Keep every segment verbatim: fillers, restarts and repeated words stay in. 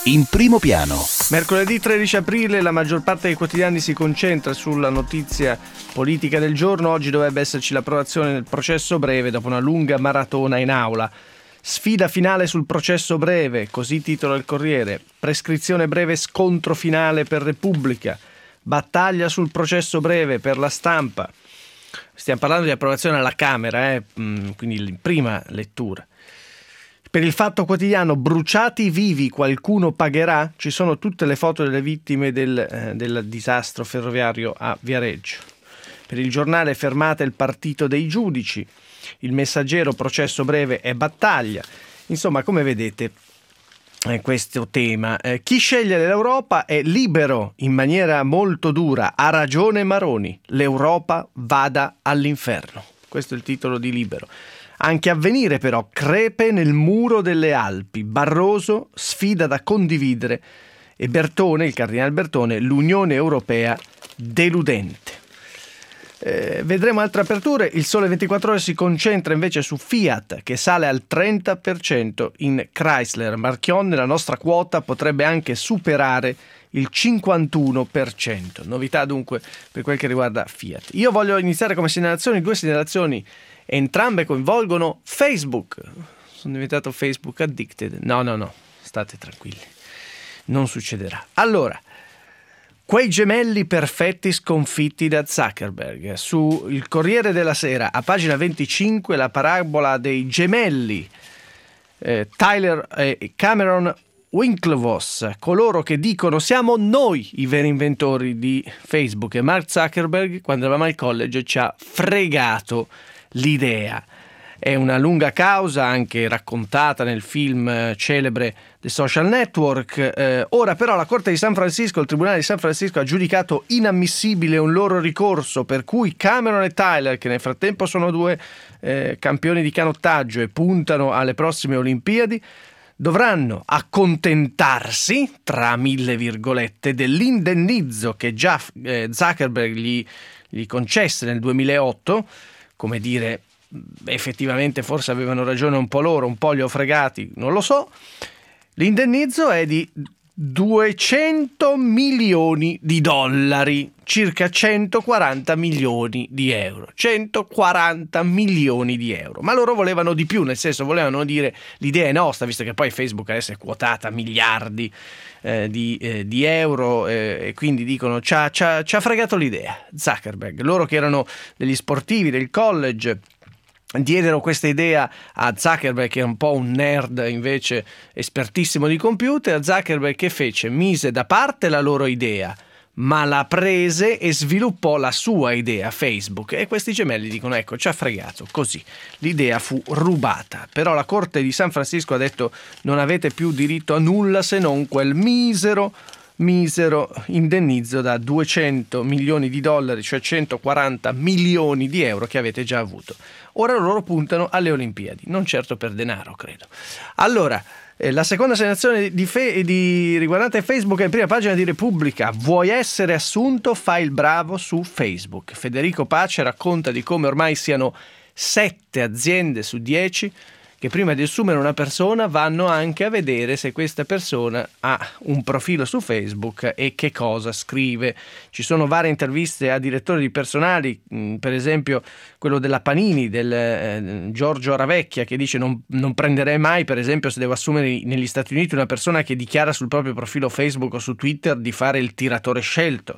in primo piano. Mercoledì tredici aprile la maggior parte dei quotidiani si concentra sulla notizia politica del giorno. Oggi dovrebbe esserci l'approvazione del processo breve dopo una lunga maratona in aula. Sfida finale sul processo breve, così titola il Corriere. Prescrizione breve, scontro finale per Repubblica. Battaglia sul processo breve per La Stampa. Stiamo parlando di approvazione alla Camera, eh? Quindi in prima lettura. Per il Fatto Quotidiano, bruciati vivi, qualcuno pagherà? Ci sono tutte le foto delle vittime del, eh, del disastro ferroviario a Viareggio. Per il Giornale, fermata il partito dei giudici. Il Messaggero, processo breve e battaglia. Insomma, come vedete, eh, questo tema. Eh, chi sceglie l'Europa è libero in maniera molto dura. Ha ragione Maroni. L'Europa vada all'inferno. Questo è il titolo di Libero. Anche Avvenire però, crepe nel muro delle Alpi, Barroso sfida da condividere e Bertone, il cardinale Bertone, l'Unione Europea deludente. Eh, vedremo altre aperture. Il Sole ventiquattro Ore si concentra invece su Fiat che sale al trenta per cento in Chrysler. Marchion, nella nostra quota potrebbe anche superare il cinquantuno per cento. Novità dunque per quel che riguarda Fiat. Io voglio iniziare come segnalazioni, due segnalazioni. Entrambe coinvolgono Facebook. Sono diventato Facebook addicted. No, no, no, state tranquilli. Non succederà. Allora, quei gemelli perfetti sconfitti da Zuckerberg. Su Il Corriere della Sera, a pagina venticinque, la parabola dei gemelli eh, Tyler e Cameron Winklevoss, coloro che dicono siamo noi i veri inventori di Facebook, e Mark Zuckerberg, quando eravamo al college, ci ha fregato l'idea. È una lunga causa, anche raccontata nel film eh, celebre The Social Network. Eh, ora però la Corte di San Francisco, il Tribunale di San Francisco, ha giudicato inammissibile un loro ricorso per cui Cameron e Tyler, che nel frattempo sono due eh, campioni di canottaggio e puntano alle prossime Olimpiadi, dovranno accontentarsi, tra mille virgolette, dell'indennizzo che già eh, Zuckerberg gli, gli concesse nel duemilaotto. Come dire, effettivamente forse avevano ragione un po' loro, un po' li ho fregati, non lo so. L'indennizzo è di duecento milioni di dollari, circa centoquaranta milioni di euro. centoquaranta milioni di euro. Ma loro volevano di più, nel senso volevano dire l'idea è nostra, visto che poi Facebook adesso è quotata a miliardi eh, di, eh, di euro eh, e quindi dicono ci ha, ci ha, ci ha fregato l'idea. Zuckerberg, loro che erano degli sportivi del college, diedero questa idea a Zuckerberg, che è un po' un nerd invece espertissimo di computer. Zuckerberg che fece? Mise da parte la loro idea, ma la prese e sviluppò la sua idea, Facebook, e questi gemelli dicono ecco ci ha fregato, così l'idea fu rubata. Però la Corte di San Francisco ha detto non avete più diritto a nulla se non quel misero misero indennizzo da duecento milioni di dollari, cioè centoquaranta milioni di euro che avete già avuto. Ora loro puntano alle Olimpiadi, non certo per denaro, credo. Allora, eh, la seconda segnalazione di fe- di, riguardante Facebook è in prima pagina di Repubblica. Vuoi essere assunto? Fai il bravo su Facebook. Federico Pace racconta di come ormai siano sette aziende su dieci che prima di assumere una persona vanno anche a vedere se questa persona ha un profilo su Facebook e che cosa scrive. Ci sono varie interviste a direttori di personali, per esempio quello della Panini, del eh, Giorgio Aravecchia, che dice non, non prenderei mai, per esempio, se devo assumere negli Stati Uniti una persona che dichiara sul proprio profilo Facebook o su Twitter di fare il tiratore scelto.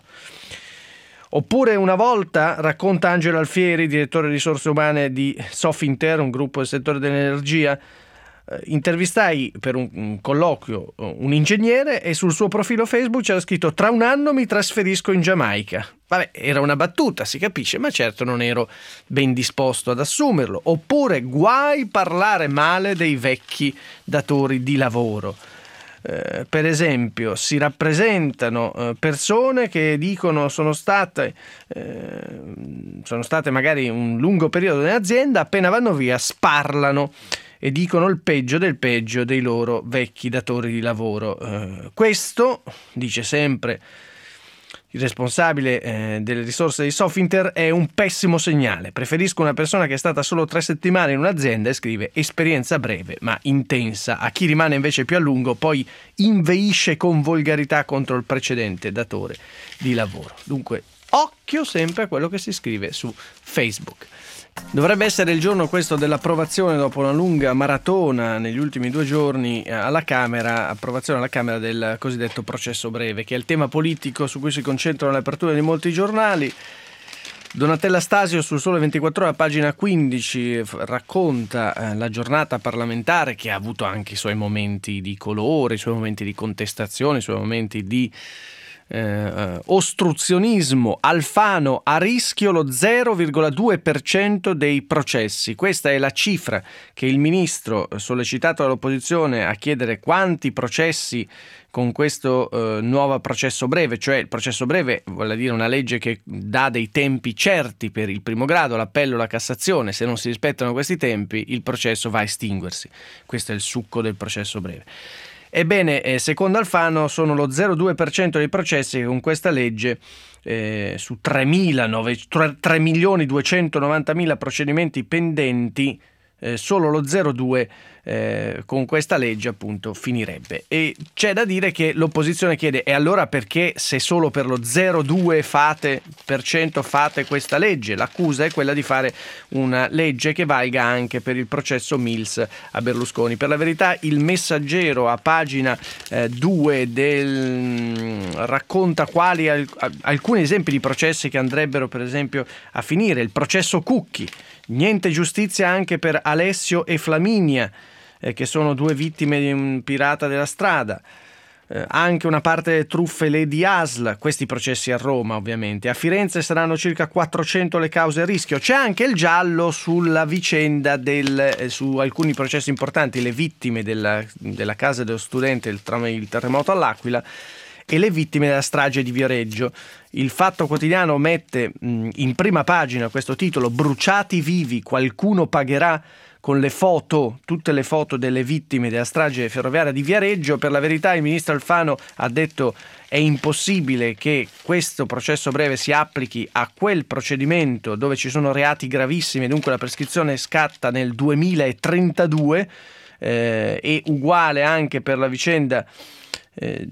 Oppure una volta, racconta Angelo Alfieri, direttore risorse umane di Sofinter, un gruppo del settore dell'energia, eh, intervistai per un, un colloquio un ingegnere e sul suo profilo Facebook c'era scritto tra un anno mi trasferisco in Giamaica. Vabbè, era una battuta, si capisce, ma certo non ero ben disposto ad assumerlo. Oppure guai parlare male dei vecchi datori di lavoro. Eh, per esempio si rappresentano eh, persone che dicono sono state eh, sono state magari un lungo periodo nell'azienda, appena vanno via sparlano e dicono il peggio del peggio dei loro vecchi datori di lavoro. Eh, questo, dice sempre il responsabile eh, delle risorse di Sofinter, è un pessimo segnale. Preferisco una persona che è stata solo tre settimane in un'azienda, e scrive, esperienza breve ma intensa. A chi rimane invece più a lungo poi inveisce con volgarità contro il precedente datore di lavoro. Dunque, occhio sempre a quello che si scrive su Facebook. Dovrebbe essere il giorno questo dell'approvazione, dopo una lunga maratona negli ultimi due giorni alla Camera, approvazione alla Camera del cosiddetto processo breve, che è il tema politico su cui si concentrano le aperture di molti giornali. Donatella Stasio sul Sole ventiquattro Ore, pagina quindici, racconta eh, la giornata parlamentare, che ha avuto anche i suoi momenti di colore, i suoi momenti di contestazione, i suoi momenti di Eh, ostruzionismo. Alfano: a rischio lo zero virgola due per cento dei processi. Questa è la cifra che il ministro, sollecitato dall'opposizione a chiedere quanti processi con questo eh, nuovo processo breve, cioè il processo breve vuol dire una legge che dà dei tempi certi per il primo grado, l'appello, la Cassazione. Se non si rispettano questi tempi, il processo va a estinguersi. Questo è il succo del processo breve. Ebbene, secondo Alfano sono lo zero virgola due per cento dei processi che con questa legge eh, su tre milioni duecentonovantamila procedimenti pendenti, eh, solo lo zero virgola due eh, con questa legge appunto finirebbe. E c'è da dire che l'opposizione chiede: e allora perché, se solo per lo zero virgola due fate, per cento fate questa legge? L'accusa è quella di fare una legge che valga anche per il processo Mills a Berlusconi. Per la verità il Messaggero a pagina eh, due del, racconta quali al, alcuni esempi di processi che andrebbero per esempio a finire. Il processo Cucchi: niente giustizia anche per Alessio e Flaminia, eh, che sono due vittime di un pirata della strada. Eh, anche una parte delle truffe Lady Asl, questi processi a Roma ovviamente. A Firenze saranno circa quattrocento le cause a rischio. C'è anche il giallo sulla vicenda del, eh, su alcuni processi importanti, le vittime della, della casa dello studente, il, il terremoto all'Aquila, e le vittime della strage di Viareggio. Il Fatto Quotidiano mette mh, in prima pagina questo titolo: bruciati vivi, qualcuno pagherà, con le foto, tutte le foto delle vittime della strage ferroviaria di Viareggio. Per la verità il ministro Alfano ha detto: è impossibile che questo processo breve si applichi a quel procedimento dove ci sono reati gravissimi, dunque la prescrizione scatta nel duemilatrentadue, eh, e uguale anche per la vicenda Eh,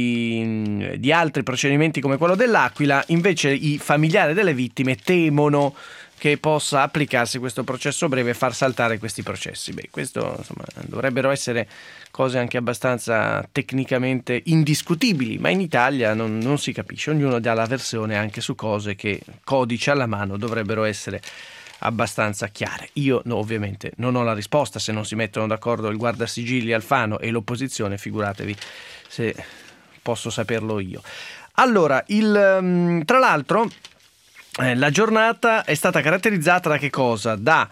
di, di altri procedimenti come quello dell'Aquila. Invece i familiari delle vittime temono che possa applicarsi questo processo breve e far saltare questi processi. Beh, questo insomma dovrebbero essere cose anche abbastanza tecnicamente indiscutibili, ma in Italia non, non si capisce, ognuno dà la versione anche su cose che, codice alla mano, dovrebbero essere abbastanza chiare. Io no, ovviamente non ho la risposta. Se non si mettono d'accordo il guardasigilli Alfano e l'opposizione, figuratevi se posso saperlo io. Allora, il, tra l'altro eh, la giornata è stata caratterizzata da che cosa? Da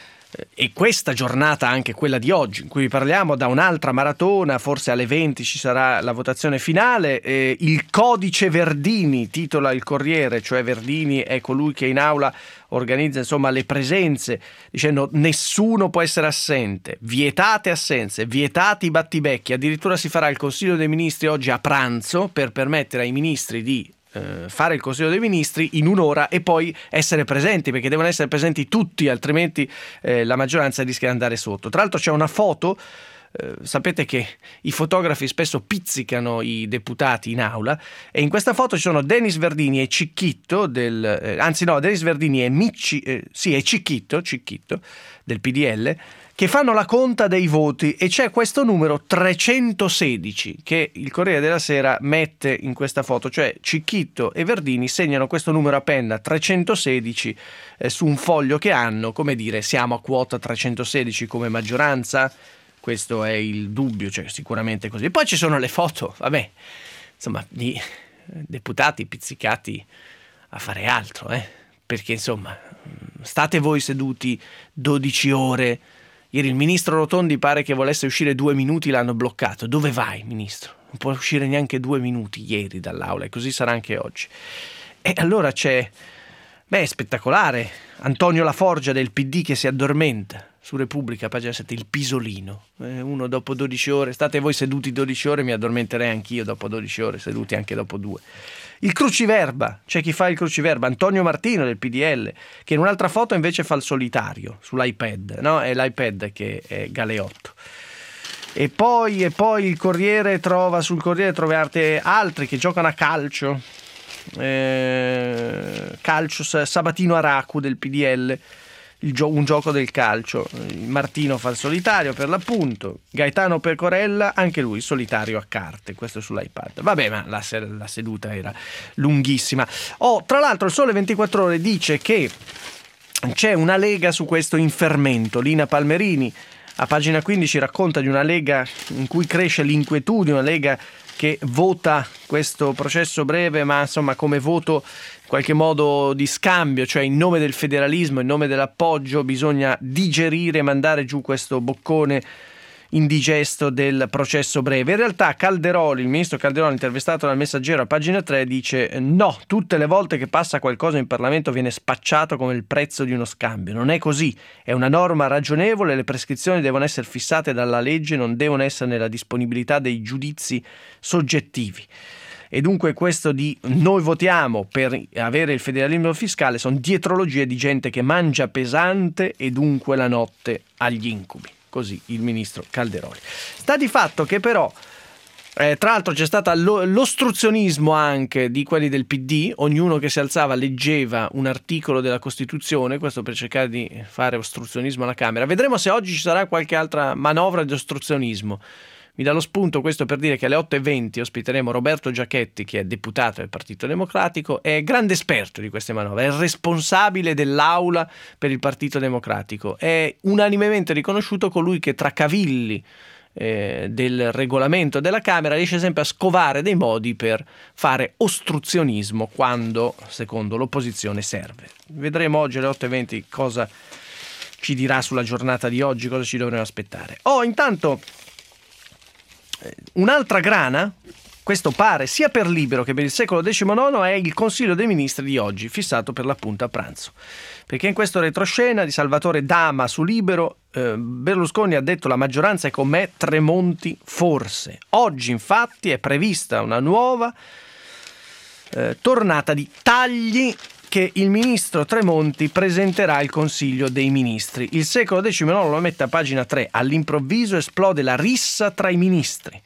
E questa giornata, anche quella di oggi in cui parliamo, da un'altra maratona. Forse alle venti ci sarà la votazione finale. Eh, il codice Verdini, titola il Corriere, cioè Verdini è colui che in aula organizza insomma le presenze, dicendo nessuno può essere assente, vietate assenze, vietati i battibecchi. Addirittura si farà il Consiglio dei Ministri oggi a pranzo per permettere ai ministri di fare il Consiglio dei Ministri in un'ora e poi essere presenti, perché devono essere presenti tutti, altrimenti eh, la maggioranza rischia di andare sotto. Tra l'altro c'è una foto, eh, sapete che i fotografi spesso pizzicano i deputati in aula, e in questa foto ci sono Denis Verdini e Cicchitto del, eh, anzi no, Denis Verdini e Micci, eh, sì, è Cicchitto, Cicchitto del P D L, che fanno la conta dei voti, e c'è questo numero trecentosedici che il Corriere della Sera mette in questa foto, cioè Cicchitto e Verdini segnano questo numero a penna trecentosedici eh, su un foglio che hanno. Come dire, siamo a quota trecentosedici come maggioranza? Questo è il dubbio, cioè sicuramente così. Poi ci sono le foto, vabbè, insomma, di deputati pizzicati a fare altro, eh? Perché insomma, state voi seduti dodici ore. Ieri il ministro Rotondi pare che volesse uscire due minuti, l'hanno bloccato. Dove vai, ministro? Non può uscire neanche due minuti ieri dall'aula, e così sarà anche oggi. E allora c'è, beh, è spettacolare, Antonio Laforgia del P D che si addormenta. su Repubblica, pagina sette, il pisolino. Eh, uno dopo dodici ore, state voi seduti dodici ore, mi addormenterei anch'io dopo dodici ore, seduti anche dopo due. Il cruciverba, c'è chi fa il cruciverba, Antonio Martino del P D L, che in un'altra foto invece fa il solitario sull'iPad, no? È l'iPad che è Galeotto. E poi, e poi il Corriere trova, sul Corriere trovate altri che giocano a calcio, eh, calcio Sabatino Aracu del P D L, il gio- un gioco del calcio. Martino fa il solitario per l'appunto, Gaetano Pecorella anche lui solitario a carte, questo sull'iPad. Vabbè, ma la, la seduta era lunghissima. Oh, tra l'altro il Sole ventiquattro Ore dice che c'è una lega su questo in fermento. Lina Palmerini a pagina quindici racconta di una lega in cui cresce l'inquietudine, una lega che vota questo processo breve, ma insomma come voto in qualche modo di scambio, cioè in nome del federalismo, in nome dell'appoggio, bisogna digerire e mandare giù questo boccone indigesto del processo breve. In realtà Calderoli, il ministro Calderoli, intervistato dal Messaggero a pagina tre, dice no, tutte le volte che passa qualcosa in Parlamento viene spacciato come il prezzo di uno scambio. Non è così, è una norma ragionevole, le prescrizioni devono essere fissate dalla legge, non devono essere nella disponibilità dei giudizi soggettivi. E dunque questo di noi votiamo per avere il federalismo fiscale sono dietrologie di gente che mangia pesante e dunque la notte agli incubi. Così il ministro Calderoli. Sta di fatto che però, eh, tra l'altro c'è stato lo, l'ostruzionismo anche di quelli del P D, ognuno che si alzava leggeva un articolo della Costituzione, questo per cercare di fare ostruzionismo alla Camera. Vedremo se oggi ci sarà qualche altra manovra di ostruzionismo. Mi dà lo spunto questo per dire che alle otto e venti ospiteremo Roberto Giachetti, che è deputato del Partito Democratico, è grande esperto di queste manovre, è il responsabile dell'aula per il Partito Democratico, è unanimemente riconosciuto colui che tra cavilli eh, del regolamento della Camera riesce sempre a scovare dei modi per fare ostruzionismo quando, secondo l'opposizione, serve. Vedremo oggi alle otto e venti cosa ci dirà sulla giornata di oggi, cosa ci dovremo aspettare. Oh, intanto un'altra grana, questo pare sia per Libero che per il Secolo diciannove, è il Consiglio dei Ministri di oggi, fissato per l'appunto a pranzo. Perché in questo retroscena di Salvatore Dama su Libero, eh, Berlusconi ha detto la maggioranza è con me, Tremonti forse. Oggi infatti è prevista una nuova eh, tornata di tagli che il ministro Tremonti presenterà al Consiglio dei Ministri. Il Secolo diciannove lo mette a pagina tre. All'improvviso esplode la rissa tra i ministri.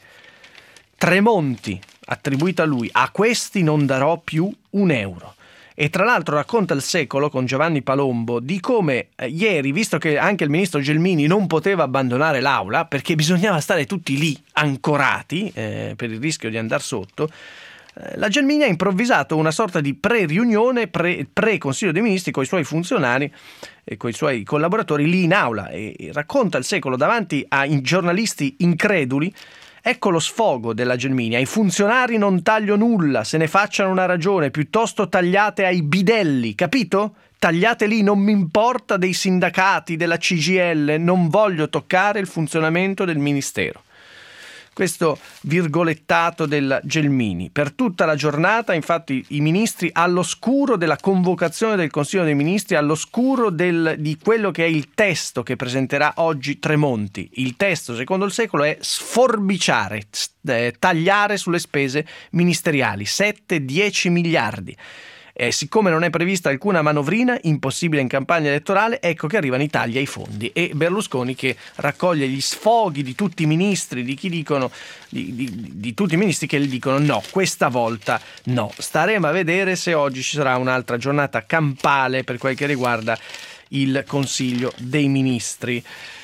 Tremonti, attribuita a lui, a questi non darò più un euro. E tra l'altro racconta il Secolo con Giovanni Palombo di come eh, ieri, visto che anche il ministro Gelmini non poteva abbandonare l'aula perché bisognava stare tutti lì ancorati eh, per il rischio di andare sotto, la Gelmini ha improvvisato una sorta di pre-riunione, pre- pre-consiglio dei ministri con i suoi funzionari e con i suoi collaboratori lì in aula e, e racconta il Secolo davanti ai giornalisti increduli. Ecco lo sfogo della Gelmini: ai funzionari non taglio nulla, se ne facciano una ragione, piuttosto tagliate ai bidelli, capito? Tagliate lì, non mi importa dei sindacati, della C G I L, non voglio toccare il funzionamento del ministero. Questo virgolettato della Gelmini. Per tutta la giornata, infatti, i ministri all'oscuro della convocazione del Consiglio dei Ministri, all'oscuro del, di quello che è il testo che presenterà oggi Tremonti. Il testo, secondo il Secolo, è sforbiciare, eh, tagliare sulle spese ministeriali, sette dieci miliardi. E siccome non è prevista alcuna manovrina, impossibile in campagna elettorale, ecco che arrivano i tagli ai fondi. E Berlusconi che raccoglie gli sfoghi di tutti i ministri, di chi dicono, di, di, di tutti i ministri che gli dicono no, questa volta no. Staremo a vedere se oggi ci sarà un'altra giornata campale per quel che riguarda il Consiglio dei Ministri.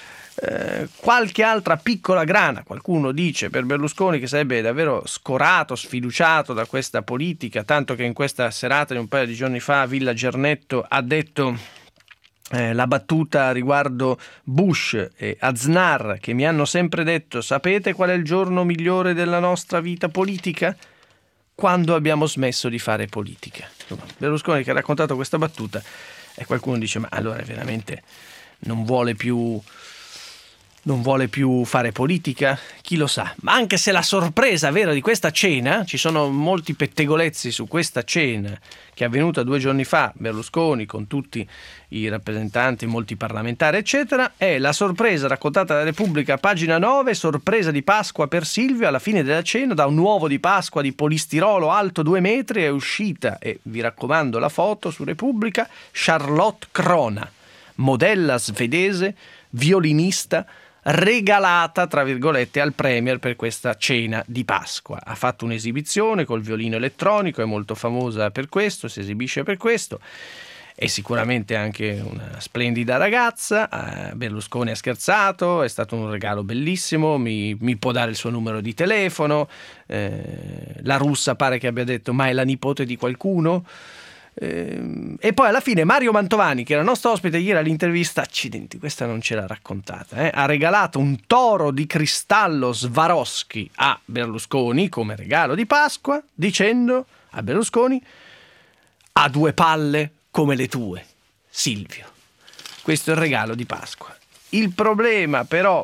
Eh, qualche altra piccola grana, qualcuno dice per Berlusconi che sarebbe davvero scorato, sfiduciato da questa politica, tanto che in questa serata di un paio di giorni fa Villa Gernetto ha detto eh, la battuta riguardo Bush e Aznar, che mi hanno sempre detto: sapete qual è il giorno migliore della nostra vita politica? Quando abbiamo smesso di fare politica. Berlusconi che ha raccontato questa battuta e qualcuno dice: ma allora veramente non vuole più non vuole più fare politica, chi lo sa. Ma anche se la sorpresa vera di questa cena, ci sono molti pettegolezzi su questa cena che è avvenuta due giorni fa, Berlusconi con tutti i rappresentanti, molti parlamentari eccetera, è la sorpresa raccontata da Repubblica, pagina nove, sorpresa di Pasqua per Silvio, alla fine della cena da un uovo di Pasqua di polistirolo alto due metri è uscita, e vi raccomando la foto su Repubblica, Charlotte Crona, modella svedese, violinista, regalata tra virgolette al Premier per questa cena di Pasqua. Ha fatto un'esibizione col violino elettronico, è molto famosa per questo, si esibisce per questo, è sicuramente anche una splendida ragazza. eh, Berlusconi ha scherzato, è stato un regalo bellissimo, mi, mi può dare il suo numero di telefono, eh, la russa pare che abbia detto ma è la nipote di qualcuno. E poi alla fine Mario Mantovani, che era nostro ospite ieri all'intervista, accidenti, questa non ce l'ha raccontata, eh? ha regalato un toro di cristallo Swarovski a Berlusconi come regalo di Pasqua, dicendo a Berlusconi: ha due palle come le tue, Silvio. Questo è il regalo di Pasqua. Il problema però,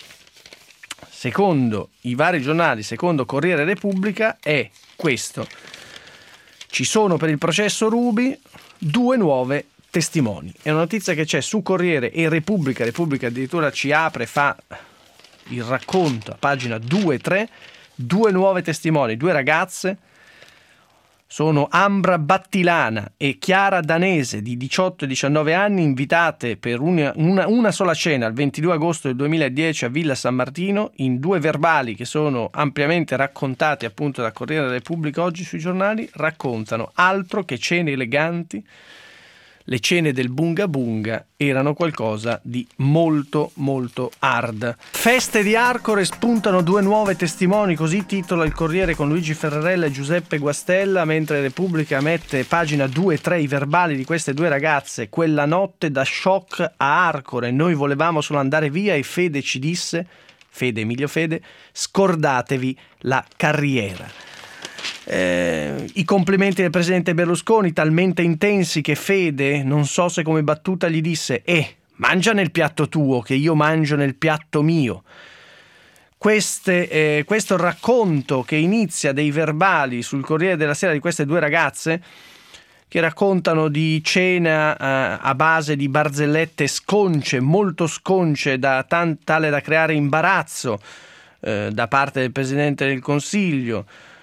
secondo i vari giornali, secondo Corriere Repubblica, è questo: ci sono per il processo Ruby due nuove testimoni. È una notizia che c'è su Corriere e Repubblica. Repubblica addirittura ci apre, fa il racconto a pagina due e tre. Due nuove testimoni, due ragazze. Sono Ambra Battilana e Chiara Danese di diciotto e diciannove anni, invitate per una, una, una sola cena il ventidue agosto del duemiladieci a Villa San Martino, in due verbali che sono ampiamente raccontati appunto da Corriere della Repubblica oggi sui giornali. Raccontano altro che cene eleganti. Le cene del Bunga Bunga erano qualcosa di molto molto hard. Feste di Arcore, spuntano due nuove testimoni, così titola il Corriere con Luigi Ferrarella e Giuseppe Guastella, mentre Repubblica mette pagina due e tre i verbali di queste due ragazze. Quella notte da shock a Arcore, noi volevamo solo andare via e Fede ci disse, Fede Emilio Fede, scordatevi la carriera. Eh, i complimenti del presidente Berlusconi talmente intensi che Fede, non so se come battuta, gli disse: eh, mangia nel piatto tuo che io mangio nel piatto mio. Queste, eh, questo racconto che inizia dei verbali sul Corriere della Sera di queste due ragazze che raccontano di cena eh, a base di barzellette sconce, molto sconce, da tan- tale da creare imbarazzo eh, da parte del presidente del Consiglio.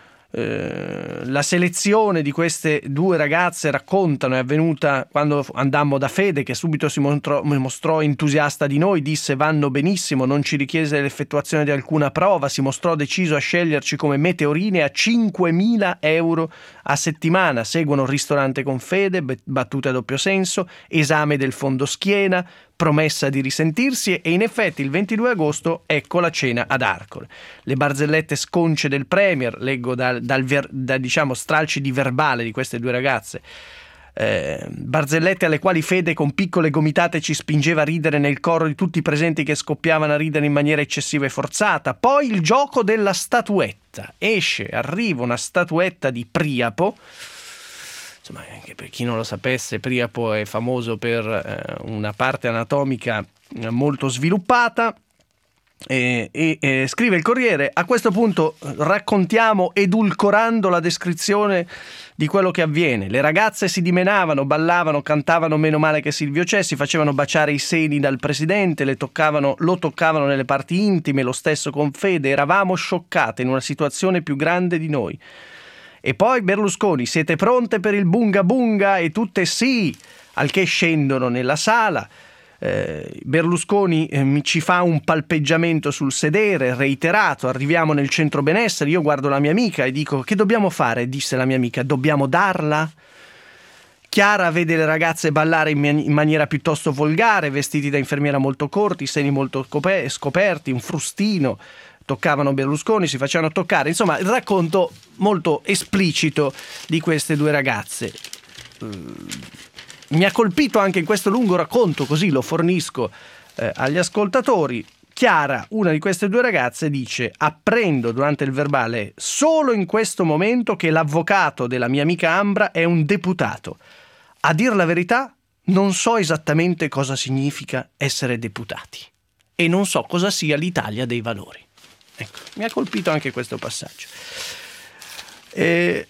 La selezione di queste due ragazze, raccontano, è avvenuta quando andammo da Fede, che subito si mostrò, mostrò entusiasta di noi, disse vanno benissimo, non ci richiese l'effettuazione di alcuna prova, si mostrò deciso a sceglierci come meteorine a cinquemila euro a settimana. Seguono ristorante con Fede, battute a doppio senso, esame del fondo schiena, promessa di risentirsi, e in effetti il ventidue agosto ecco la cena ad Arcore. Le barzellette sconce del Premier, leggo dal, dal ver, da, diciamo stralci di verbale di queste due ragazze, eh, barzellette alle quali Fede con piccole gomitate ci spingeva a ridere nel coro di tutti i presenti che scoppiavano a ridere in maniera eccessiva e forzata. Poi il gioco della statuetta, esce, arriva una statuetta di Priapo. Insomma, anche per chi non lo sapesse, Priapo è famoso per eh, una parte anatomica molto sviluppata. E, e, e scrive il Corriere: a questo punto raccontiamo edulcorando la descrizione di quello che avviene. Le ragazze si dimenavano, ballavano, cantavano Meno male che Silvio c'è, si facevano baciare i seni dal presidente, le toccavano, lo toccavano nelle parti intime, lo stesso con Fede. Eravamo scioccate in una situazione più grande di noi. E poi Berlusconi: siete pronte per il Bunga Bunga? E tutte sì, al che scendono nella sala. Eh, Berlusconi eh, mi ci fa un palpeggiamento sul sedere reiterato. Arriviamo nel centro benessere, io guardo la mia amica e dico: che dobbiamo fare? Disse la mia amica: dobbiamo darla? Chiara vede le ragazze ballare in, man- in maniera piuttosto volgare, vestiti da infermiera molto corti, i seni molto cope- scoperti, un frustino. Toccavano Berlusconi, si facevano toccare. Insomma, il racconto molto esplicito di queste due ragazze. Mi ha colpito anche in questo lungo racconto, così lo fornisco eh, agli ascoltatori. Chiara, una di queste due ragazze, dice: apprendo durante il verbale solo in questo momento che l'avvocato della mia amica Ambra è un deputato. A dir la verità, non so esattamente cosa significa essere deputati. e non so cosa sia l'Italia dei valori. Ecco, mi ha colpito anche questo passaggio. Eh,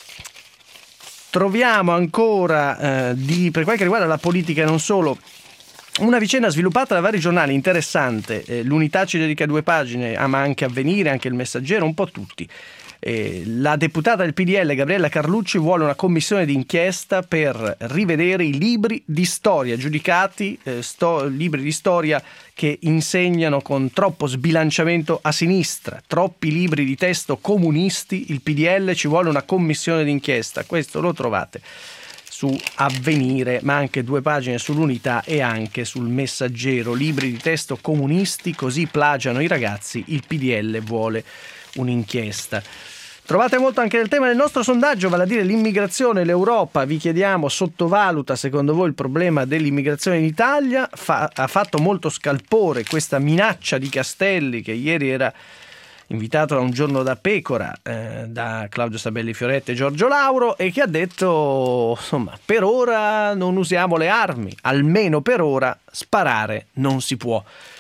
troviamo ancora, eh, di, per quel che riguarda la politica e non solo, una vicenda sviluppata da vari giornali interessante. Eh, l'Unità ci dedica due pagine, ah, ma anche Avvenire, anche il Messaggero, un po' tutti. Eh, la deputata del P D L Gabriella Carlucci vuole una commissione d'inchiesta per rivedere i libri di storia giudicati, eh, sto, libri di storia che insegnano con troppo sbilanciamento a sinistra, troppi libri di testo comunisti. Il P D L ci vuole una commissione d'inchiesta, questo lo trovate su Avvenire, ma anche due pagine sull'Unità e anche sul Messaggero. Libri di testo comunisti, così plagiano i ragazzi, il P D L vuole un'inchiesta. Trovate molto anche nel tema del nostro sondaggio, vale a dire l'immigrazione. L'Europa, vi chiediamo, sottovaluta secondo voi il problema dell'immigrazione in Italia? Fa, ha fatto molto scalpore questa minaccia di Castelli, che ieri era invitato a Un giorno da pecora eh, da Claudio Sabelli Fioretti e Giorgio Lauro, e che ha detto, insomma, per ora non usiamo le armi, almeno per ora sparare non si può.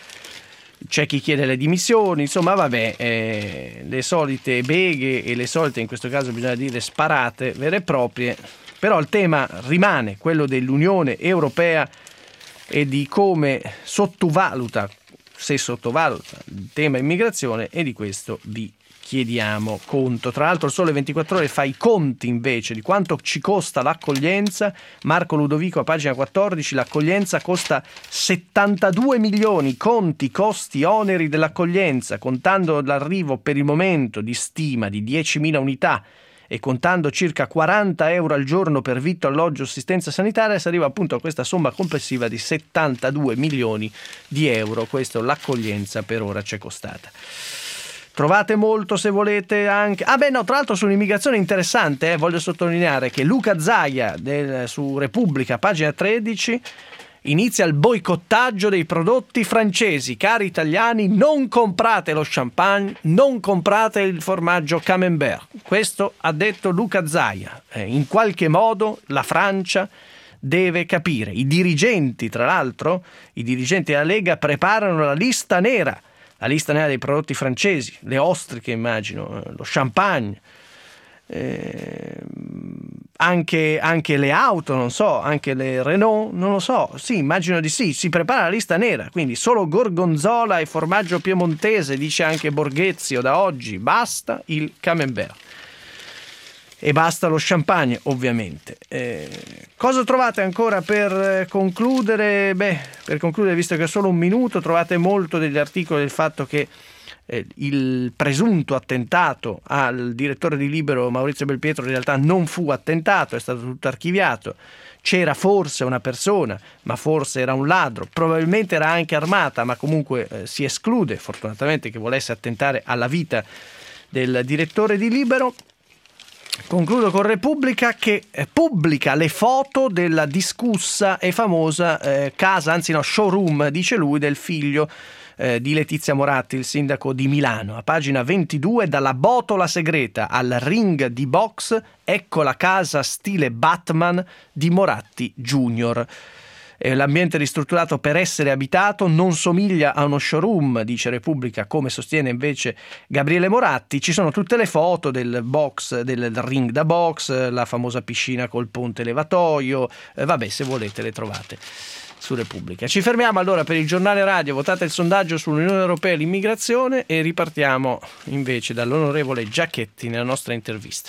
C'è chi chiede le dimissioni, insomma vabbè, eh, le solite beghe e le solite, in questo caso bisogna dire, sparate vere e proprie. Però il tema rimane quello dell'Unione Europea e di come sottovaluta, se sottovaluta, il tema immigrazione, e di questo vi chiediamo conto. Tra l'altro il Sole ventiquattro Ore fa i conti invece di quanto ci costa l'accoglienza. Marco Ludovico a pagina quattordici: l'accoglienza costa settantadue milioni, conti, costi, oneri dell'accoglienza, contando l'arrivo per il momento di stima di diecimila unità e contando circa quaranta euro al giorno per vitto, alloggio, assistenza sanitaria, si arriva appunto a questa somma complessiva di settantadue milioni di euro. Questo l'accoglienza per ora ci è costata. Trovate molto, se volete, anche... Ah beh no, tra l'altro sull'immigrazione interessante, eh, voglio sottolineare che Luca Zaia del, su Repubblica, pagina tredici, inizia il boicottaggio dei prodotti francesi. Cari italiani, non comprate lo champagne, non comprate il formaggio Camembert. Questo ha detto Luca Zaia. Eh, in qualche modo la Francia deve capire. I dirigenti, tra l'altro, i dirigenti della Lega preparano la lista nera. La lista nera dei prodotti francesi, le ostriche immagino, lo champagne, eh, anche, anche le auto, non so, anche le Renault, non lo so, sì, immagino di sì, si prepara la lista nera, quindi solo gorgonzola e formaggio piemontese, dice anche Borghezio da oggi, basta il Camembert. E basta lo champagne, ovviamente. Eh, cosa trovate ancora per concludere? Beh, per concludere, visto che ho solo un minuto, trovate molto degli articoli del fatto che eh, il presunto attentato al direttore di Libero Maurizio Belpietro in realtà non fu attentato, è stato tutto archiviato. C'era forse una persona, ma forse era un ladro, probabilmente era anche armata, ma comunque eh, si esclude, fortunatamente, che volesse attentare alla vita del direttore di Libero. Concludo con Repubblica, che pubblica le foto della discussa e famosa eh, casa, anzi no, showroom, dice lui, del figlio eh, di Letizia Moratti, il sindaco di Milano. A pagina ventidue: dalla botola segreta al ring di box, ecco la casa stile Batman di Moratti Junior. L'ambiente ristrutturato per essere abitato non somiglia a uno showroom, dice Repubblica, come sostiene invece Gabriele Moratti. Ci sono tutte le foto del box, del ring da box, la famosa piscina col ponte levatoio, eh, vabbè, se volete le trovate su Repubblica. Ci fermiamo allora per il giornale radio. Votate il sondaggio sull'Unione Europea e l'immigrazione e ripartiamo invece dall'onorevole Giachetti nella nostra intervista.